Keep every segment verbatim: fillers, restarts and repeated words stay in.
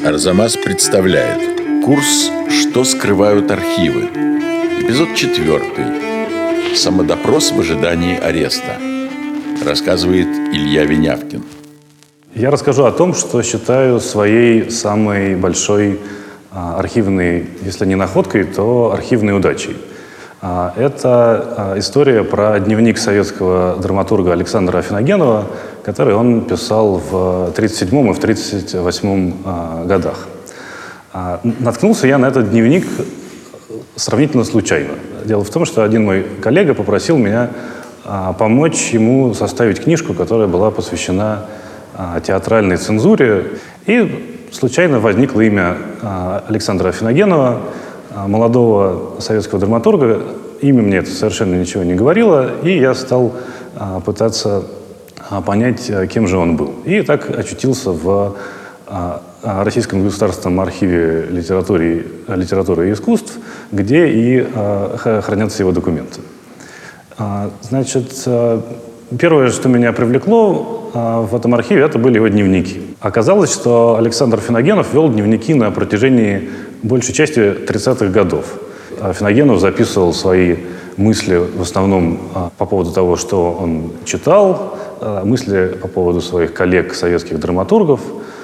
Арзамас представляет курс «Что скрывают архивы». Эпизод четвертый. Самодопрос в ожидании ареста. Рассказывает Илья Винявкин. Я расскажу о том, что считаю своей самой большой а, архивной, если не находкой, то архивной удачей. А, это а, история про дневник советского драматурга Александра Афиногенова, который он писал в тридцать седьмом и в тридцать восьмом а, годах. А, наткнулся я на этот дневник сравнительно случайно. Дело в том, что один мой коллега попросил меня а, помочь ему составить книжку, которая была посвящена а, театральной цензуре. И случайно возникло имя а, Александра Афиногенова, а, молодого советского драматурга. Имя мне это совершенно ничего не говорило, и я стал а, пытаться а, понять, кем же он был. И так очутился в а, Российском государственном архиве литературы, литературы и искусств, где и а, хранятся его документы. А, значит, а, первое, что меня привлекло а, в этом архиве, это были его дневники. Оказалось, что Александр Афиногенов вел дневники на протяжении большей части тридцатых годов. Афиногенов записывал свои мысли в основном а, по поводу того, что он читал, а, мысли по поводу своих коллег, советских драматургов.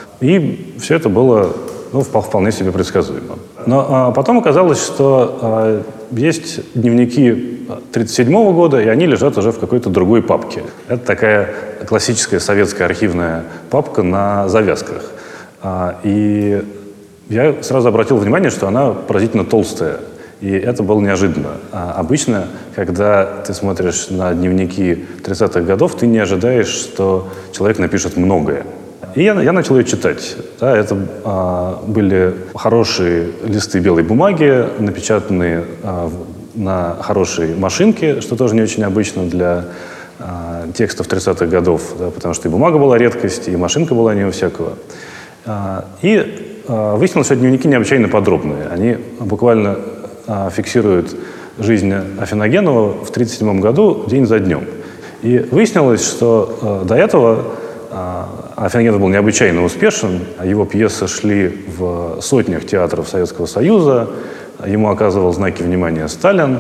И все это было ну, вполне себе предсказуемо. Но а, потом оказалось, что а, есть дневники тридцать седьмого года, и они лежат уже в какой-то другой папке. Это такая классическая советская архивная папка на завязках. А, и я сразу обратил внимание, что она поразительно толстая. И это было неожиданно. А обычно, когда ты смотришь на дневники тридцатых годов, ты не ожидаешь, что человек напишет многое. И я, я начал ее читать. Да, это а, были хорошие листы белой бумаги, напечатанные а, на хорошей машинке, что тоже не очень обычно для а, текстов тридцатых годов, да, потому что и бумага была редкость, и машинка была не у всякого. А, и а, выяснилось, что дневники необычайно подробные. Они буквально а, фиксируют жизнь Афиногенова в тридцать седьмом году день за днем. И выяснилось, что а, до этого Афиногенов был необычайно успешен, его пьесы шли в сотнях театров Советского Союза, ему оказывал знаки внимания Сталин,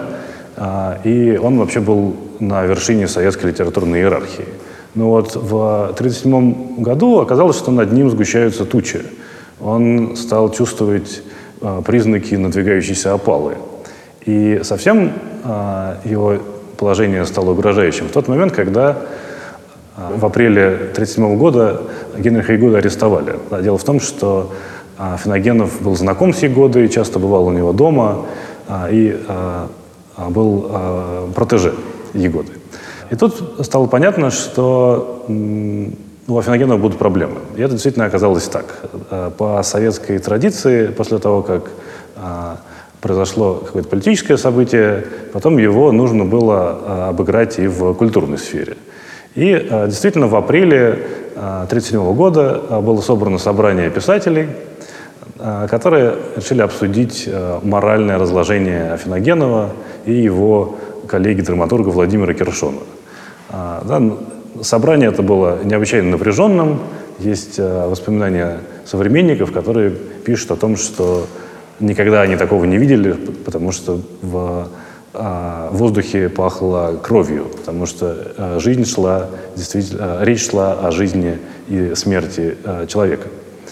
и он вообще был на вершине советской литературной иерархии. Но вот в тридцать седьмом году оказалось, что над ним сгущаются тучи. Он стал чувствовать признаки надвигающейся опалы. И совсем его положение стало угрожающим в тот момент, когда в апреле тридцать седьмого года Генриха Егода арестовали. Дело в том, что Афиногенов был знаком с Егодой, часто бывал у него дома и был протеже Егоды. И тут стало понятно, что у Афиногенова будут проблемы. И это действительно оказалось так. По советской традиции, после того, как произошло какое-то политическое событие, потом его нужно было обыграть и в культурной сфере. И э, действительно в апреле э, тридцать седьмого года э, было собрано собрание писателей, э, которые решили обсудить э, моральное разложение Афиногенова и его коллеги-драматурга Владимира Киршона. Э, да, собрание это было необычайно напряженным. Есть э, воспоминания современников, которые пишут о том, что никогда они такого не видели, потому что в в воздухе пахло кровью, потому что жизнь шла, действительно, речь шла о жизни и смерти человека.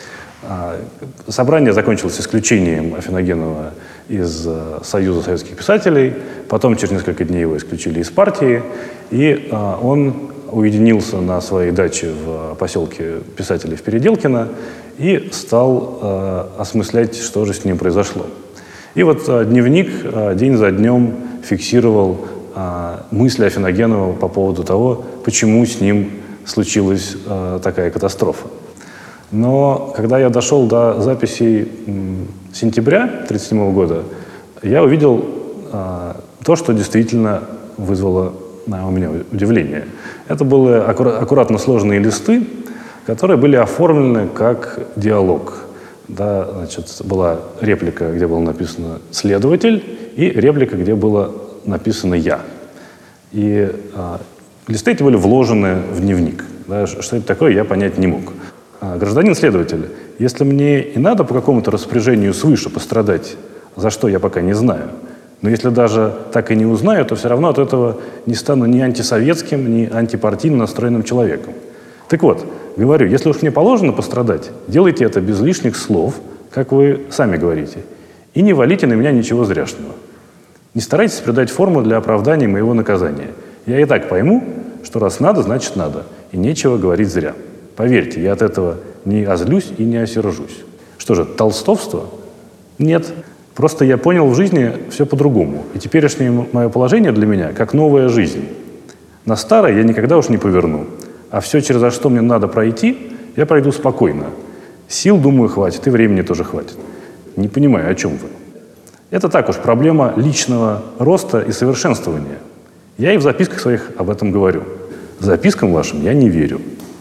Собрание закончилось исключением Афиногенова из Союза советских писателей, потом через несколько дней его исключили из партии, и он уединился на своей даче в поселке писателей в Переделкино и стал осмыслять, что же с ним произошло. И вот а, дневник а, день за днем фиксировал а, мысли Афиногенова по поводу того, почему с ним случилась а, такая катастрофа. Но когда я дошел до записей м, сентября тридцать седьмого года, я увидел а, то, что действительно вызвало а, у меня удивление. Это были аккура- аккуратно сложенные листы, которые были оформлены как диалог. Да, значит, была реплика, где было написано «следователь», и реплика, где было написано «я». И а, листы эти были вложены в дневник. Да, что это такое, я понять не мог. А, гражданин следователь, если мне и надо по какому-то распоряжению свыше пострадать, за что я пока не знаю, но если даже так и не узнаю, то все равно от этого не стану ни антисоветским, ни антипартийно настроенным человеком. Так вот, говорю, если уж мне положено пострадать, делайте это без лишних слов, как вы сами говорите, и не валите на меня ничего зряшного. Не старайтесь придать форму для оправдания моего наказания. Я и так пойму, что раз надо, значит надо, и нечего говорить зря. Поверьте, я от этого не озлюсь и не осержусь. Что же, толстовство? Нет. Просто я понял в жизни все по-другому. И теперешнее мое положение для меня как новая жизнь. На старое я никогда уж не поверну. А все, через что мне надо пройти, я пройду спокойно. Сил, думаю, хватит, и времени тоже хватит. Не понимаю, о чем вы. Это так уж проблема личного роста и совершенствования. Я и в записках своих об этом говорю. Запискам вашим я не верю.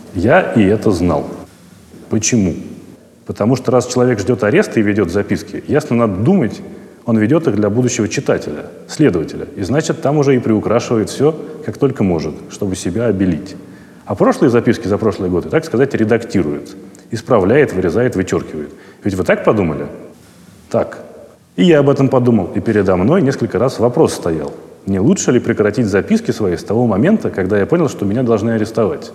Я и это знал. Почему? Потому что раз человек ждет ареста и ведет записки, ясно, надо думать, он ведет их для будущего читателя, следователя. И значит, там уже и приукрашивает все, как только может, чтобы себя обелить. А прошлые записки за прошлые годы, так сказать, редактирует. Исправляет, вырезает, вычеркивает. Ведь вы так подумали? Так. И я об этом подумал. И передо мной несколько раз вопрос стоял. Не лучше ли прекратить записки свои с того момента, когда я понял, что меня должны арестовать?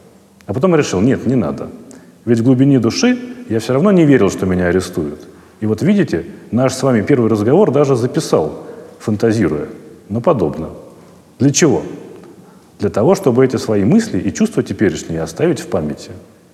А потом я решил, нет, не надо. Ведь в глубине души я все равно не верил, что меня арестуют. И вот видите, наш с вами первый разговор даже записал, фантазируя. Но подобно. Для чего? Для того, чтобы эти свои мысли и чувства теперешние оставить в памяти.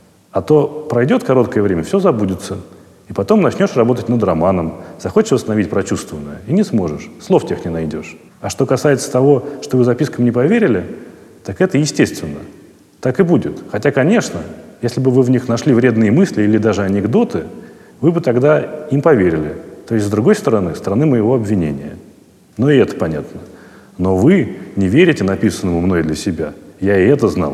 А то пройдет короткое время, все забудется. И потом начнешь работать над романом, захочешь восстановить прочувствованное, и не сможешь, слов тех не найдешь. А что касается того, что вы запискам не поверили, так это естественно. Так и будет. Хотя, конечно, если бы вы в них нашли вредные мысли или даже анекдоты, вы бы тогда им поверили. То есть, с другой стороны, стороны моего обвинения. Но и это понятно. Но вы не верите написанному мной для себя. Я и это знал.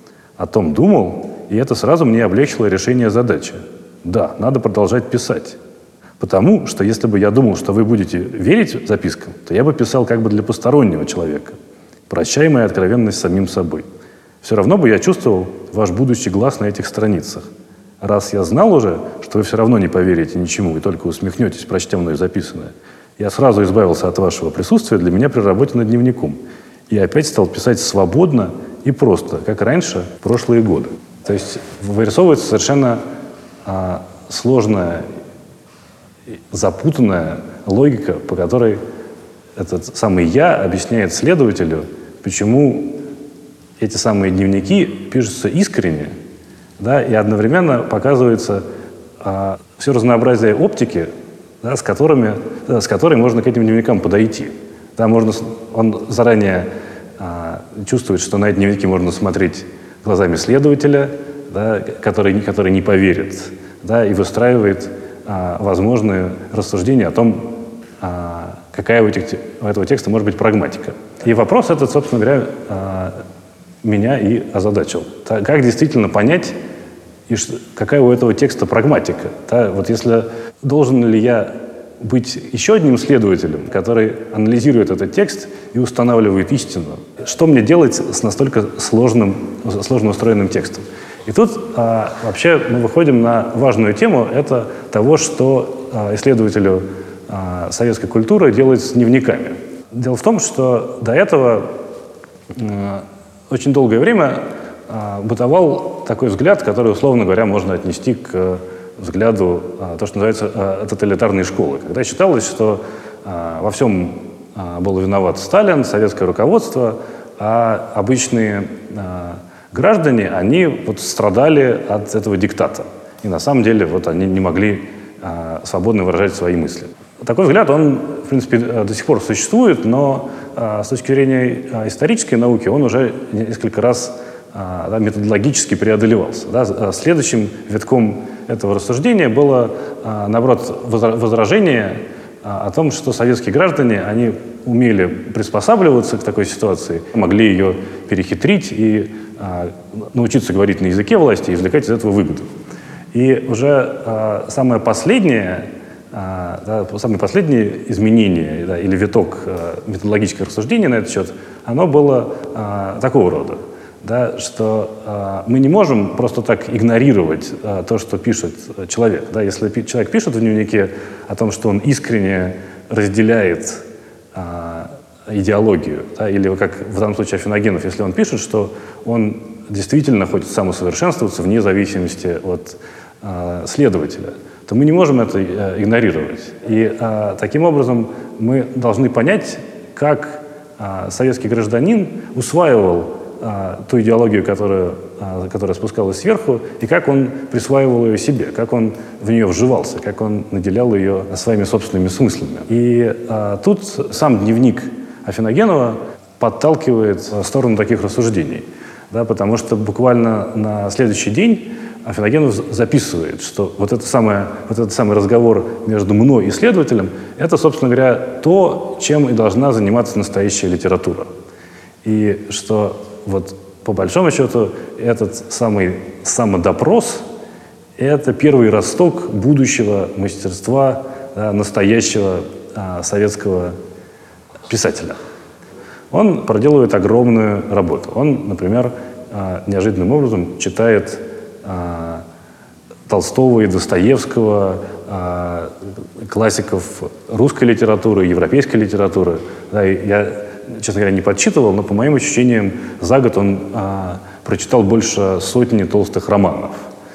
О том думал, и это сразу мне облегчило решение задачи. Да, надо продолжать писать. Потому что если бы я думал, что вы будете верить запискам, то я бы писал как бы для постороннего человека. Прощай моя откровенность с самим собой. Все равно бы я чувствовал ваш будущий глаз на этих страницах. Раз я знал уже, что вы все равно не поверите ничему и только усмехнетесь, прочтя мной записанное, я сразу избавился от вашего присутствия для меня при работе над дневником. И опять стал писать свободно и просто, как раньше, в прошлые годы. То есть вырисовывается совершенно а, сложная, запутанная логика, по которой этот самый «я» объясняет следователю, почему эти самые дневники пишутся искренне, да, и одновременно показывается а, все разнообразие оптики, да, с, которыми, да, с которой можно к этим дневникам подойти. Да, можно, он заранее а, чувствует, что на эти дневники можно смотреть глазами следователя, да, который, который не поверит, да, и выстраивает а, возможные рассуждения о том, а, какая у, этих, у этого текста может быть прагматика. И вопрос этот, собственно говоря, а, меня и озадачил. Да, как действительно понять, и что, какая у этого текста прагматика? Да, вот если должен ли я быть еще одним следователем, который анализирует этот текст и устанавливает истину? Что мне делать с настолько сложным, сложно устроенным текстом? И тут а, вообще мы выходим на важную тему, это того, что а, исследователю а, советской культуры делать с дневниками. Дело в том, что до этого а, очень долгое время а, бытовал такой взгляд, который, условно говоря, можно отнести к взгляду а, то, что называется а, тоталитарной школы. Когда считалось, что а, во всем а, был виноват Сталин, советское руководство, а обычные а, граждане, они вот страдали от этого диктата. И на самом деле вот они не могли а, свободно выражать свои мысли. Такой взгляд, он, в принципе, до сих пор существует, но а, с точки зрения а, исторической науки он уже несколько раз а, да, методологически преодолевался. Да. Следующим витком этого рассуждения было, а, наоборот, возражение а, о том, что советские граждане, они умели приспосабливаться к такой ситуации, могли ее перехитрить и а, научиться говорить на языке власти и извлекать из этого выгоду. И уже а, самое последнее А, да, самое последнее изменение, да, или виток а, методологических рассуждений на этот счет, оно было а, такого рода. да, что э, мы не можем просто так игнорировать э, то, что пишет человек. Да? Если пи- человек пишет в дневнике о том, что он искренне разделяет э, идеологию, да, или как в данном случае Афиногенов, если он пишет, что он действительно хочет самосовершенствоваться вне зависимости от э, следователя, то мы не можем это э, игнорировать. И э, таким образом мы должны понять, как э, советский гражданин усваивал э, ту идеологию, которая, э, которая спускалась сверху, и как он присваивал ее себе, как он в нее вживался, как он наделял ее своими собственными смыслами. И э, тут сам дневник Афиногенова подталкивает в сторону таких рассуждений, да, потому что буквально на следующий день Афиногенов записывает, что вот, это самое, вот этот самый разговор между мной и следователем — это, собственно говоря, то, чем и должна заниматься настоящая литература. И что вот по большому счету этот самый самодопрос — это первый росток будущего мастерства, да, настоящего а, советского писателя. Он проделывает огромную работу. Он, например, неожиданным образом читает Толстого и Достоевского, классиков русской литературы, европейской литературы. Да, я, честно говоря, не подсчитывал, но по моим ощущениям за год он прочитал больше сотни толстых романов.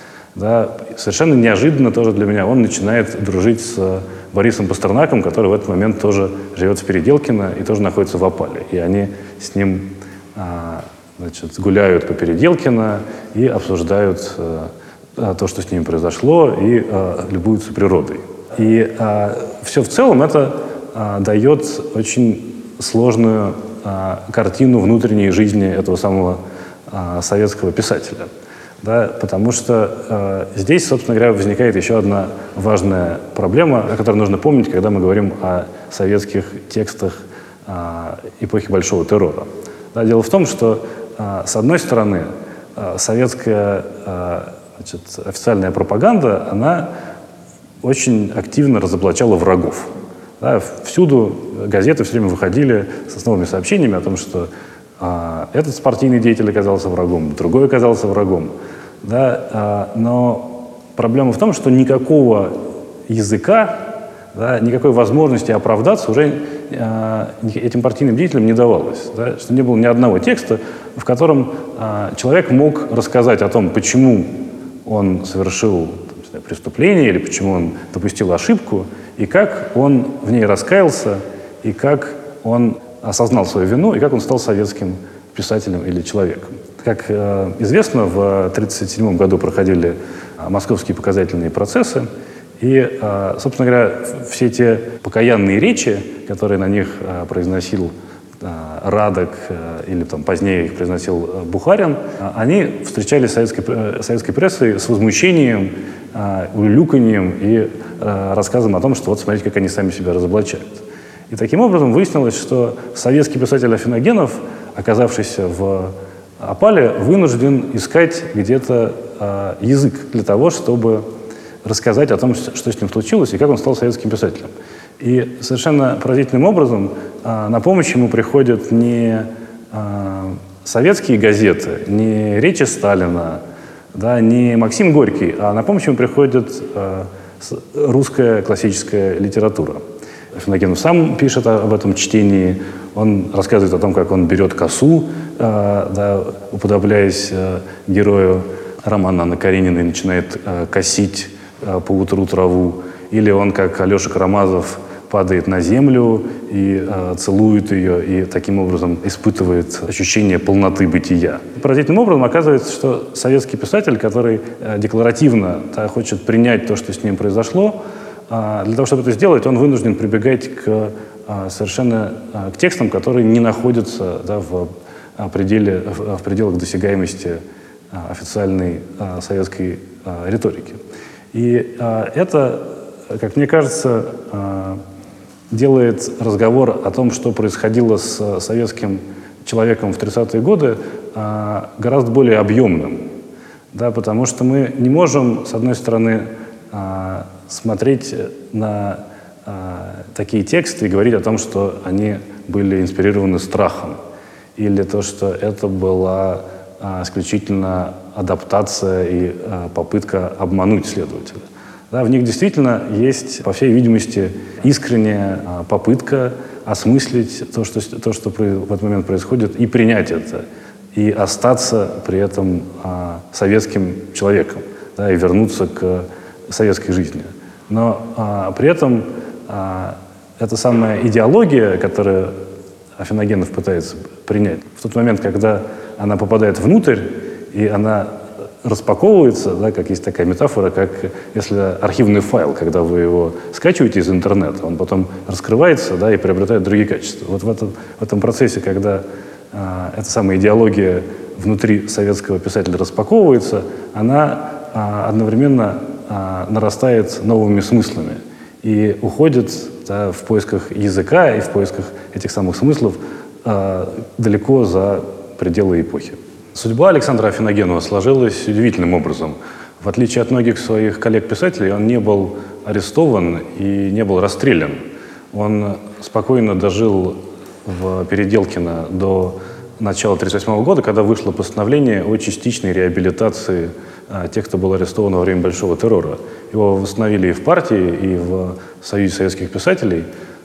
Да, совершенно неожиданно тоже для меня он начинает дружить с Борисом Пастернаком, который в этот момент тоже живет в Переделкино и тоже находится в Опале. И они с ним а, значит, гуляют по Переделкино и обсуждают а, то, что с ними произошло, и а, любуются природой. И а, все в целом это а, дает очень сложную а, картину внутренней жизни этого самого а, советского писателя. Да, потому что э, здесь, собственно говоря, возникает еще одна важная проблема, о которой нужно помнить, когда мы говорим о советских текстах э, эпохи Большого террора. Да, дело в том, что, э, с одной стороны, э, советская э, значит, официальная пропаганда, она очень активно разоблачала врагов. Да, всюду газеты все время выходили с новыми сообщениями о том, что а, этот партийный деятель оказался врагом, другой оказался врагом. Да, а, но проблема в том, что никакого языка, да, никакой возможности оправдаться уже а, этим партийным деятелям не давалось. Да, что не было ни одного текста, в котором а, человек мог рассказать о том, почему он совершил там, не знаю, преступление или почему он допустил ошибку, и как он в ней раскаялся, и как он осознал свою вину, и как он стал советским писателем или человеком. Как э, известно, в тысяча девятьсот тридцать седьмом году проходили э, московские показательные процессы, и, э, собственно говоря, все те покаянные речи, которые на них э, произносил э, Радок, э, или там, позднее их произносил э, Бухарин, э, они встречались с советской, э, советской прессой с возмущением, э, улюлюканьем и э, рассказом о том, что вот смотрите, как они сами себя разоблачают. И таким образом выяснилось, что советский писатель Афиногенов, оказавшийся в Опале, вынужден искать где-то э, язык для того, чтобы рассказать о том, что с ним случилось и как он стал советским писателем. И совершенно поразительным образом э, на помощь ему приходят не э, советские газеты, не речи Сталина, да, не Максим Горький, а на помощь ему приходит э, русская классическая литература. Афиногенов сам пишет об этом чтении, он рассказывает о том, как он берет косу, э, да, уподобляясь э, герою романа Анны Карениной, начинает э, косить э, поутру траву, или он, как Алеша Карамазов, падает на землю и э, целует ее, и таким образом испытывает ощущение полноты бытия. Поразительным образом оказывается, что советский писатель, который э, декларативно да, хочет принять то, что с ним произошло, для того, чтобы это сделать, он вынужден прибегать к совершенно к текстам, которые не находятся да, в, пределе, в пределах досягаемости официальной советской риторики. И это, как мне кажется, делает разговор о том, что происходило с советским человеком в тридцатые годы, гораздо более объемным. Да, потому что мы не можем, с одной стороны, смотреть на а, такие тексты и говорить о том, что они были инспирированы страхом, или то, что это была а, исключительно адаптация и а, попытка обмануть следователя. Да, в них действительно есть, по всей видимости, искренняя а, попытка осмыслить то, что, то, что в этот момент происходит, и принять это, и остаться при этом а, советским человеком, да, и вернуться к советской жизни. Но а, при этом а, эта самая идеология, которую Афиногенов пытается принять, в тот момент, когда она попадает внутрь, и она распаковывается, да, как есть такая метафора, как если архивный файл, когда вы его скачиваете из интернета, он потом раскрывается, да, и приобретает другие качества. Вот в этом, в этом процессе, когда а, эта самая идеология внутри советского писателя распаковывается, она а, одновременно а, нарастает новыми смыслами и уходит, да, в поисках языка и в поисках этих самых смыслов а, далеко за пределы эпохи. Судьба Александра Афиногенова сложилась удивительным образом. В отличие от многих своих коллег-писателей, он не был арестован и не был расстрелян. Он спокойно дожил в Переделкино до начала тысяча девятьсот тридцать восьмого года, когда вышло постановление о частичной реабилитации а, тех, кто был арестован во время Большого террора. Его восстановили и в партии, и в Союзе советских писателей.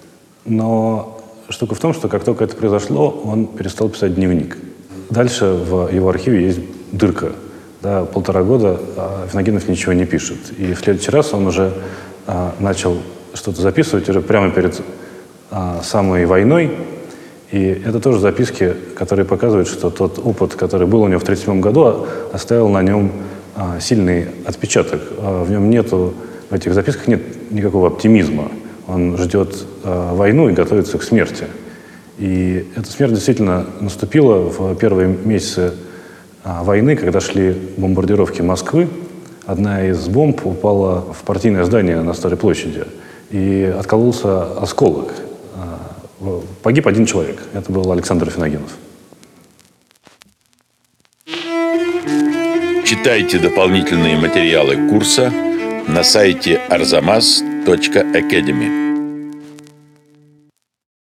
Но штука в том, что как только это произошло, он перестал писать дневник. Дальше в его архиве есть дырка. Да, полтора года Афиногенов ничего не пишет. И в следующий раз он уже а, начал что-то записывать уже прямо перед а, самой войной. И это тоже записки, которые показывают, что тот опыт, который был у него в тысяча девятьсот тридцать седьмом году, оставил на нем а, сильный отпечаток. А, в нем нету, в этих записках нет никакого оптимизма. Он ждет а, войну и готовится к смерти. И эта смерть действительно наступила в первые месяцы а, войны, когда шли бомбардировки Москвы. Одна из бомб упала в партийное здание на Старой площади, и откололся осколок. А, погиб один человек. Это был Александр Афиногенов. Читайте дополнительные материалы курса на сайте арзамас точка академи.